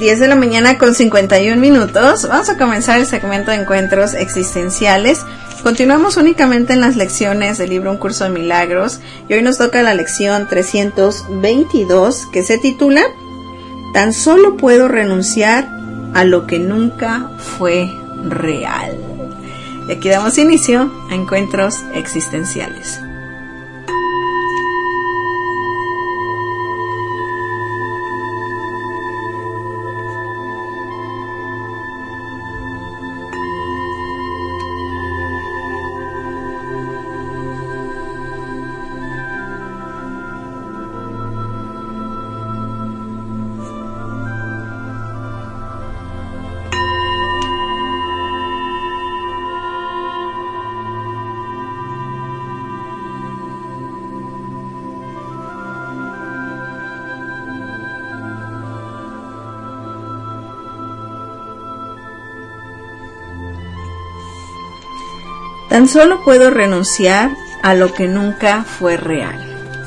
10 de la mañana con 51 minutos. Vamos a comenzar el segmento de encuentros existenciales. Continuamos únicamente en las lecciones del libro Un Curso de Milagros y hoy nos toca la lección 322 que se titula Tan solo puedo renunciar a lo que nunca fue real. Y aquí damos inicio a encuentros existenciales. Tan solo puedo renunciar a lo que nunca fue real.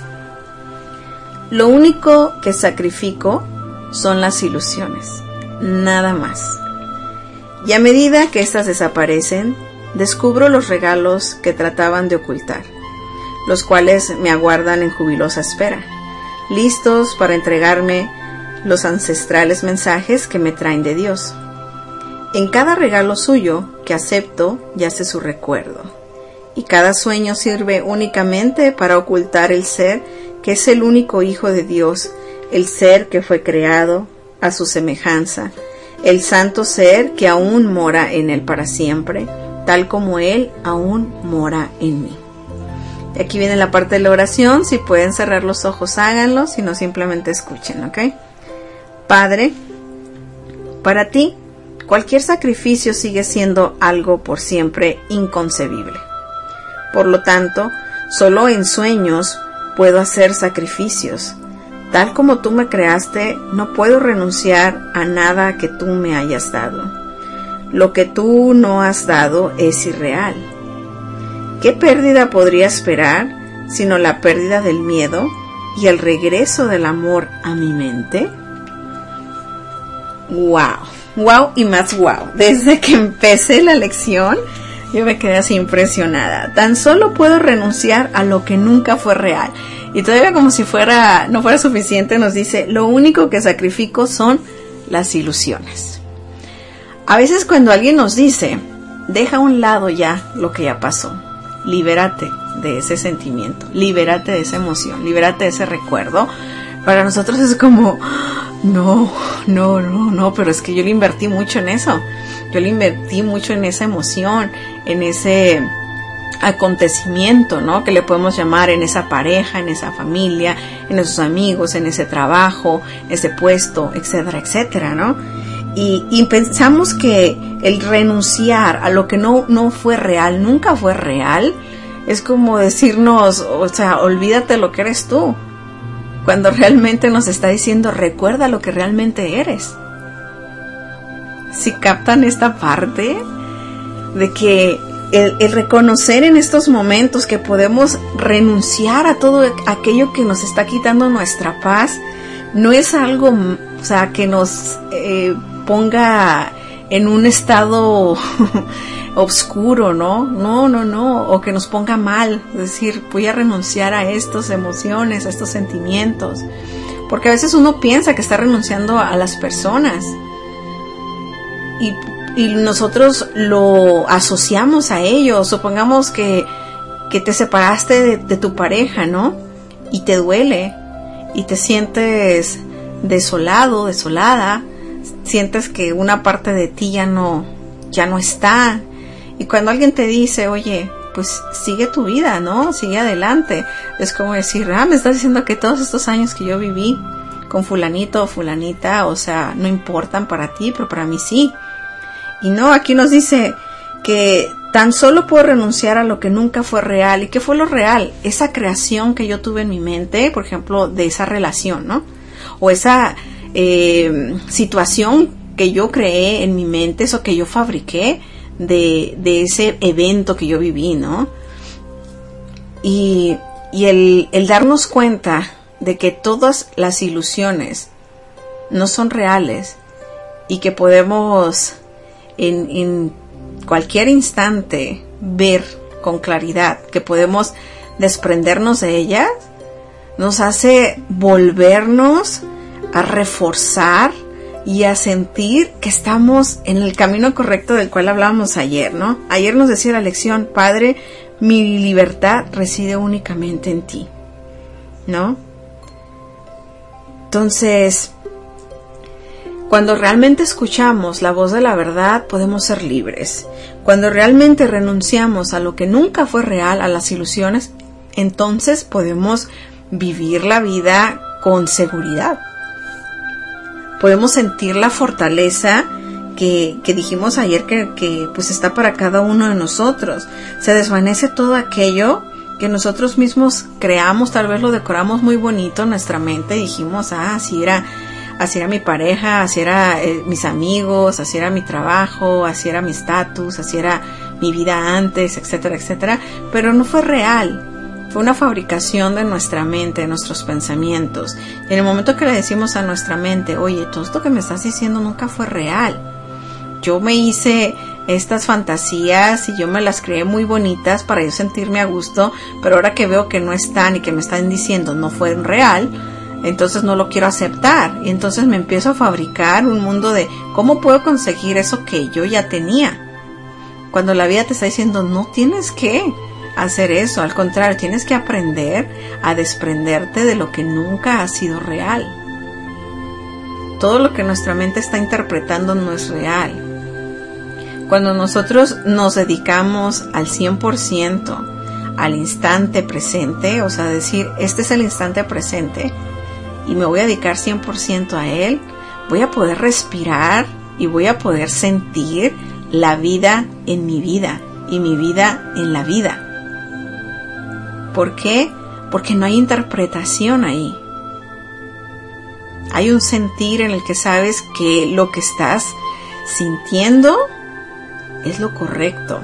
Lo único que sacrifico son las ilusiones, nada más. Y a medida que éstas desaparecen, descubro los regalos que trataban de ocultar, los cuales me aguardan en jubilosa espera, listos para entregarme los ancestrales mensajes que me traen de Dios. En cada regalo suyo que acepto yace su recuerdo, y cada sueño sirve únicamente para ocultar el ser que es el único Hijo de Dios, el ser que fue creado a su semejanza, el santo ser que aún mora en él para siempre, tal como él aún mora en mí. Y aquí viene la parte de la oración. Si pueden cerrar los ojos, háganlo, si no simplemente escuchen, ¿ok? Padre, para ti cualquier sacrificio sigue siendo algo por siempre inconcebible. Por lo tanto, solo en sueños puedo hacer sacrificios. Tal como tú me creaste, no puedo renunciar a nada que tú me hayas dado. Lo que tú no has dado es irreal. ¿Qué pérdida podría esperar sino la pérdida del miedo y el regreso del amor a mi mente? ¡Wow! Wow y más wow. Desde que empecé la lección, yo me quedé así impresionada. Tan solo puedo renunciar a lo que nunca fue real. Y todavía como si no fuera suficiente, nos dice, lo único que sacrifico son las ilusiones. A veces cuando alguien nos dice, deja a un lado ya lo que ya pasó, libérate de ese sentimiento, libérate de esa emoción, libérate de ese recuerdo, para nosotros es como, no, pero es que yo le invertí mucho en eso. Yo le invertí mucho en esa emoción, en ese acontecimiento, ¿no? Que le podemos llamar, en esa pareja, en esa familia, en esos amigos, en ese trabajo, ese puesto, etcétera, etcétera, ¿no? Y pensamos que el renunciar a lo que no fue real, nunca fue real, es como decirnos, o sea, olvídate lo que eres tú. Cuando realmente nos está diciendo, recuerda lo que realmente eres. Si captan esta parte de que el reconocer en estos momentos que podemos renunciar a todo aquello que nos está quitando nuestra paz, no es algo, o sea, que nos ponga en un estado oscuro, ¿no? No, o que nos ponga mal, es decir, voy a renunciar a estas emociones, a estos sentimientos, porque a veces uno piensa que está renunciando a las personas y nosotros lo asociamos a ellos. Supongamos que te separaste de tu pareja, ¿no? Y te duele y te sientes desolado, desolada, sientes que una parte de ti ya no está. Y cuando alguien te dice, oye, pues sigue tu vida, ¿no? Sigue adelante. Es como decir, me estás diciendo que todos estos años que yo viví con fulanito o fulanita, o sea, no importan para ti, pero para mí sí. Y no, aquí nos dice que tan solo puedo renunciar a lo que nunca fue real. ¿Y qué fue lo real? Esa creación que yo tuve en mi mente, por ejemplo, de esa relación, ¿no? O esa situación que yo creé en mi mente, eso que yo fabriqué de ese evento que yo viví, ¿no? Y el darnos cuenta de que todas las ilusiones no son reales y que podemos en cualquier instante ver con claridad, que podemos desprendernos de ellas, nos hace volvernos a reforzar y a sentir que estamos en el camino correcto del cual hablábamos ayer, ¿no? Ayer nos decía la lección, Padre, mi libertad reside únicamente en ti, ¿no? Entonces, cuando realmente escuchamos la voz de la verdad, podemos ser libres. Cuando realmente renunciamos a lo que nunca fue real, a las ilusiones, entonces podemos vivir la vida con seguridad. Podemos sentir la fortaleza que dijimos ayer que pues está para cada uno de nosotros. Se desvanece todo aquello que nosotros mismos creamos, tal vez lo decoramos muy bonito en nuestra mente, dijimos, así era mi pareja, así era mis amigos, así era mi trabajo, así era mi estatus, así era mi vida antes, etcétera, etcétera, pero no fue real. Fue una fabricación de nuestra mente, de nuestros pensamientos. Y en el momento que le decimos a nuestra mente, oye, todo esto que me estás diciendo nunca fue real. Yo me hice estas fantasías y yo me las creé muy bonitas para yo sentirme a gusto, pero ahora que veo que no están y que me están diciendo no fue real, entonces no lo quiero aceptar. Y entonces me empiezo a fabricar un mundo de cómo puedo conseguir eso que yo ya tenía. Cuando la vida te está diciendo no tienes que hacer eso, al contrario, tienes que aprender a desprenderte de lo que nunca ha sido real. Todo lo que nuestra mente está interpretando no es real. Cuando nosotros nos dedicamos al 100% al instante presente, o sea, decir, este es el instante presente y me voy a dedicar 100% a él, voy a poder respirar y voy a poder sentir la vida en mi vida y mi vida en la vida. ¿Por qué? Porque no hay interpretación ahí. Hay un sentir en el que sabes que lo que estás sintiendo es lo correcto.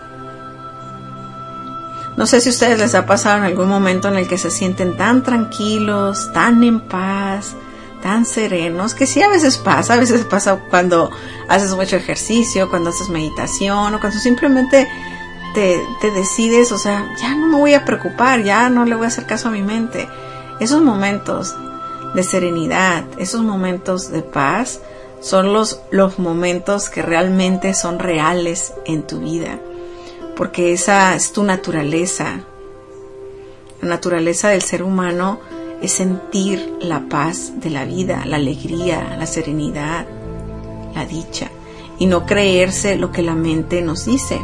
No sé si a ustedes les ha pasado en algún momento en el que se sienten tan tranquilos, tan en paz, tan serenos, que sí a veces pasa cuando haces mucho ejercicio, cuando haces meditación o cuando simplemente te decides, o sea, ya no me voy a preocupar, ya no le voy a hacer caso a mi mente. Esos momentos de serenidad, esos momentos de paz son los momentos que realmente son reales en tu vida, porque esa es tu naturaleza. La naturaleza del ser humano es sentir la paz de la vida, la alegría, la serenidad, la dicha, y no creerse lo que la mente nos dice.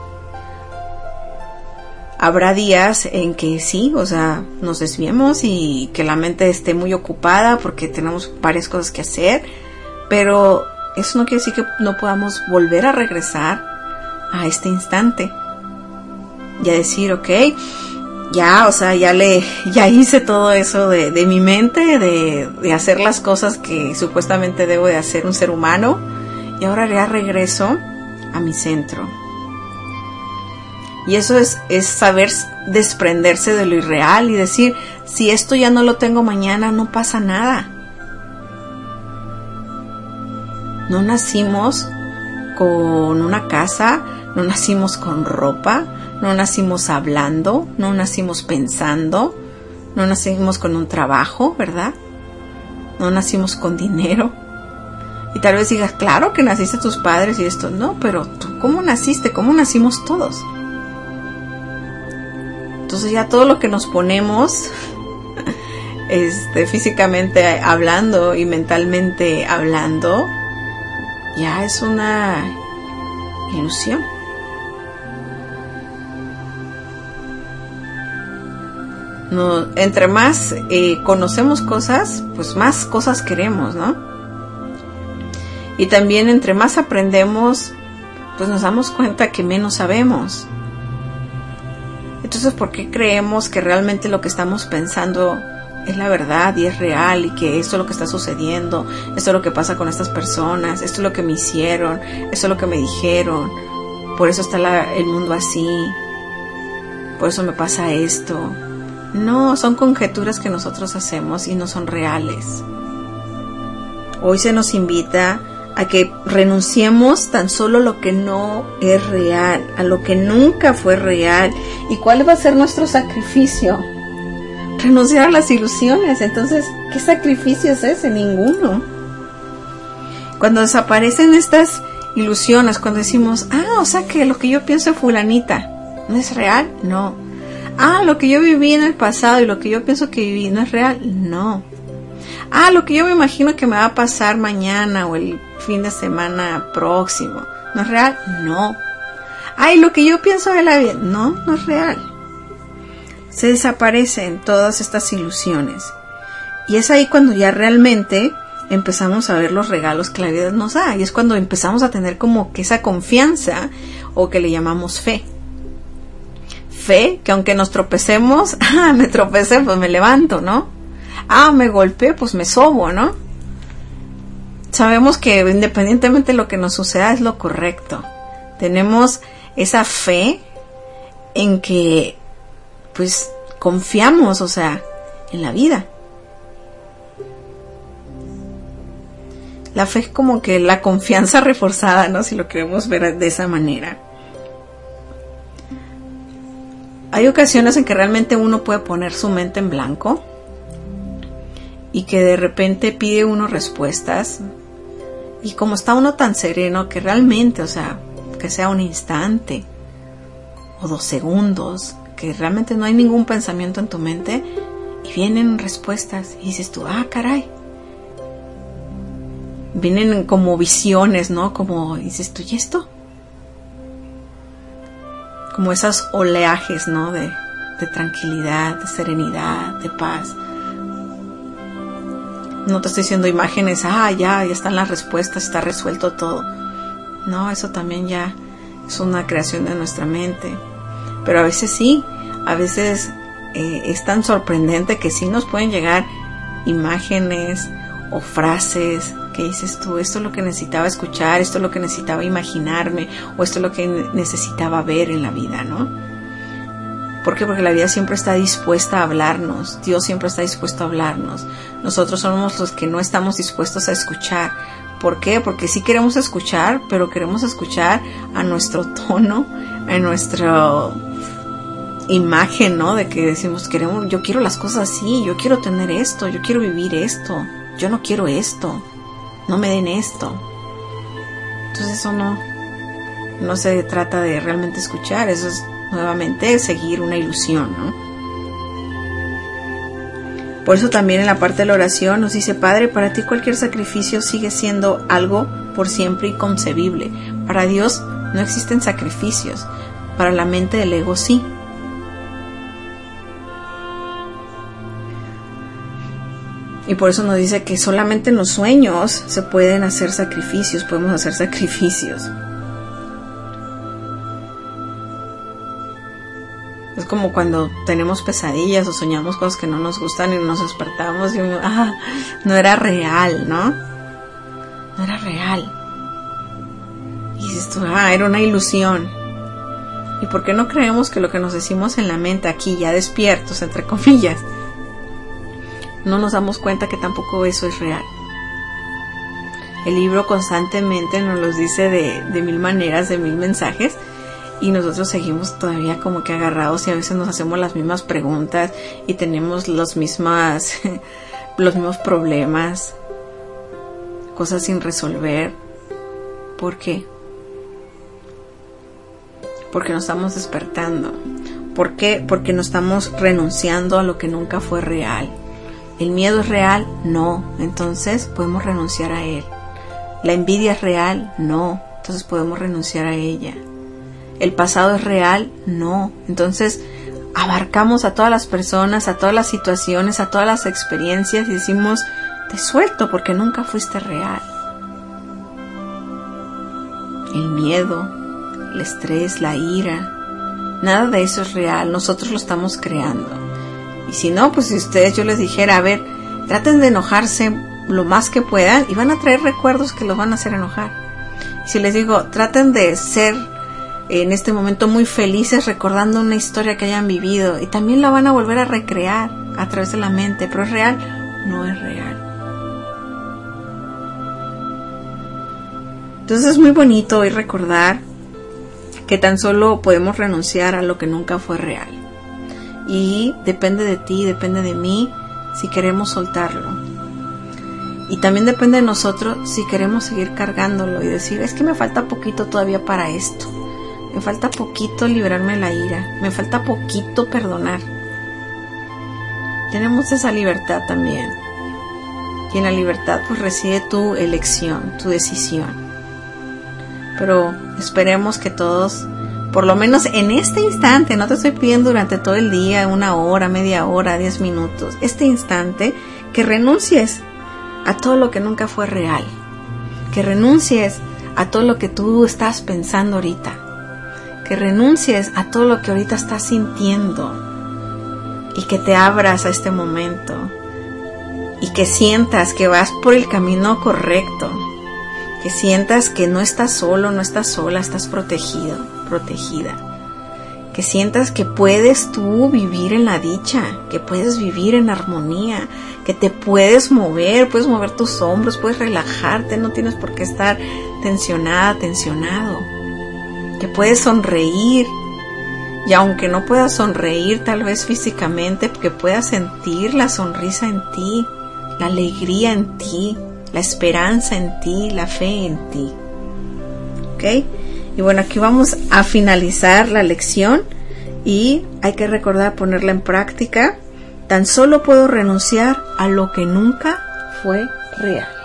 Habrá días en que sí, o sea, nos desviemos y que la mente esté muy ocupada porque tenemos varias cosas que hacer, pero eso no quiere decir que no podamos volver a regresar a este instante y a decir, ok, ya, o sea, ya hice todo eso de mi mente, de hacer las cosas que supuestamente debo de hacer un ser humano, y ahora ya regreso a mi centro. Y eso es saber desprenderse de lo irreal y decir, si esto ya no lo tengo mañana, no pasa nada. No nacimos con una casa, no nacimos con ropa, no nacimos hablando, no nacimos pensando, no nacimos con un trabajo, ¿verdad? No nacimos con dinero. Y tal vez digas, claro que naciste tus padres y esto, no, pero tú, ¿cómo naciste? ¿Cómo nacimos todos? Entonces ya todo lo que nos ponemos, físicamente hablando y mentalmente hablando, ya es una ilusión. No, entre más conocemos cosas, pues más cosas queremos, ¿no? Y también entre más aprendemos, pues nos damos cuenta que menos sabemos. Entonces, ¿por qué creemos que realmente lo que estamos pensando es la verdad y es real y que esto es lo que está sucediendo, esto es lo que pasa con estas personas, esto es lo que me hicieron, esto es lo que me dijeron, por eso está el mundo así, por eso me pasa esto? No, son conjeturas que nosotros hacemos y no son reales. Hoy se nos invita a que renunciemos tan solo a lo que no es real, a lo que nunca fue real. ¿Y cuál va a ser nuestro sacrificio? Renunciar a las ilusiones. Entonces, ¿qué sacrificio es ese? Ninguno. Cuando desaparecen estas ilusiones, cuando decimos, o sea que lo que yo pienso de fulanita no es real, no. Lo que yo viví en el pasado y lo que yo pienso que viví no es real, no. Lo que yo me imagino que me va a pasar mañana o el fin de semana próximo, ¿no es real? No. ¿Y lo que yo pienso de la vida? No, no es real. Se desaparecen todas estas ilusiones. Y es ahí cuando ya realmente empezamos a ver los regalos que la vida nos da. Y es cuando empezamos a tener como que esa confianza, o que le llamamos fe. Fe, que aunque nos tropecemos, me tropecé, pues me levanto, ¿no? Me golpeé, pues me sobo, ¿no? Sabemos que independientemente de lo que nos suceda es lo correcto. Tenemos esa fe en que, pues, confiamos, en la vida. La fe es como que la confianza reforzada, ¿no? Si lo queremos ver de esa manera. Hay ocasiones en que realmente uno puede poner su mente en blanco y que de repente pide uno respuestas, y como está uno tan sereno que realmente, que sea un instante o 2 segundos, que realmente no hay ningún pensamiento en tu mente y vienen respuestas y dices tú, caray. Vienen como visiones, ¿no? Como dices tú, ¿y esto? Como esos oleajes, ¿no? De tranquilidad, de serenidad, de paz. No te estoy diciendo imágenes, ya están las respuestas, está resuelto todo. No, eso también ya es una creación de nuestra mente. Pero a veces sí, a veces es tan sorprendente que sí nos pueden llegar imágenes o frases que dices tú, esto es lo que necesitaba escuchar, esto es lo que necesitaba imaginarme, o esto es lo que necesitaba ver en la vida, ¿no? ¿Por qué? Porque la vida siempre está dispuesta a hablarnos, Dios siempre está dispuesto a hablarnos. Nosotros somos los que no estamos dispuestos a escuchar. ¿Por qué? Porque sí queremos escuchar, pero queremos escuchar a nuestro tono, a nuestra imagen, ¿no? De que decimos, yo quiero las cosas así, yo quiero tener esto, yo quiero vivir esto, yo no quiero esto, no me den esto. Entonces eso no se trata de realmente escuchar, eso es nuevamente seguir una ilusión, ¿no? Por eso también en la parte de la oración nos dice, Padre, para ti cualquier sacrificio sigue siendo algo por siempre inconcebible. Para Dios no existen sacrificios, para la mente del ego sí. Y por eso nos dice que solamente en los sueños se pueden hacer sacrificios, podemos hacer sacrificios. Es como cuando tenemos pesadillas o soñamos cosas que no nos gustan y nos despertamos y no era real, ¿no? No era real. Y dices tú, era una ilusión. ¿Y por qué no creemos que lo que nos decimos en la mente aquí, ya despiertos, entre comillas, no nos damos cuenta que tampoco eso es real? El libro constantemente nos los dice de 1000 maneras, de 1000 mensajes, y nosotros seguimos todavía como que agarrados y a veces nos hacemos las mismas preguntas y tenemos los mismos problemas, cosas sin resolver. ¿Por qué? Porque no estamos despertando. ¿Por qué? Porque no estamos renunciando a lo que nunca fue real. ¿El miedo es real? No. Entonces podemos renunciar a él. ¿La envidia es real? No. Entonces podemos renunciar a ella. ¿El pasado es real? No. Entonces abarcamos a todas las personas, a todas las situaciones, a todas las experiencias y decimos, te suelto porque nunca fuiste real. El miedo, el estrés, la ira, nada de eso es real. Nosotros lo estamos creando. Y si no, pues si ustedes, yo les dijera, traten de enojarse lo más que puedan y van a traer recuerdos que los van a hacer enojar. Si les digo, traten de ser en este momento muy felices recordando una historia que hayan vivido y también la van a volver a recrear a través de la mente, pero ¿es real? No es real. Entonces es muy bonito hoy recordar que tan solo podemos renunciar a lo que nunca fue real. Y depende de ti, depende de mí si queremos soltarlo. Y también depende de nosotros si queremos seguir cargándolo y decir, es que me falta poquito todavía para esto. Me falta poquito liberarme de la ira. Me falta poquito perdonar. Tenemos esa libertad también. Y en la libertad pues reside tu elección, tu decisión. Pero esperemos que todos, por lo menos en este instante, no te estoy pidiendo durante todo el día, 1 hora, media hora, 10 minutos, este instante, que renuncies a todo lo que nunca fue real. Que renuncies a todo lo que tú estás pensando ahorita. Que renuncies a todo lo que ahorita estás sintiendo. Y que te abras a este momento. Y que sientas que vas por el camino correcto. Que sientas que no estás solo, no estás sola, estás protegido, protegida. Que sientas que puedes tú vivir en la dicha, que puedes vivir en armonía, que te puedes mover tus hombros, puedes relajarte, no tienes por qué estar tensionada, tensionado. Que puedes sonreír, y aunque no puedas sonreír tal vez físicamente, que puedas sentir la sonrisa en ti, la alegría en ti, la esperanza en ti, la fe en ti. ¿Ok? Y bueno, aquí vamos a finalizar la lección y hay que recordar ponerla en práctica. Tan solo puedo renunciar a lo que nunca fue real.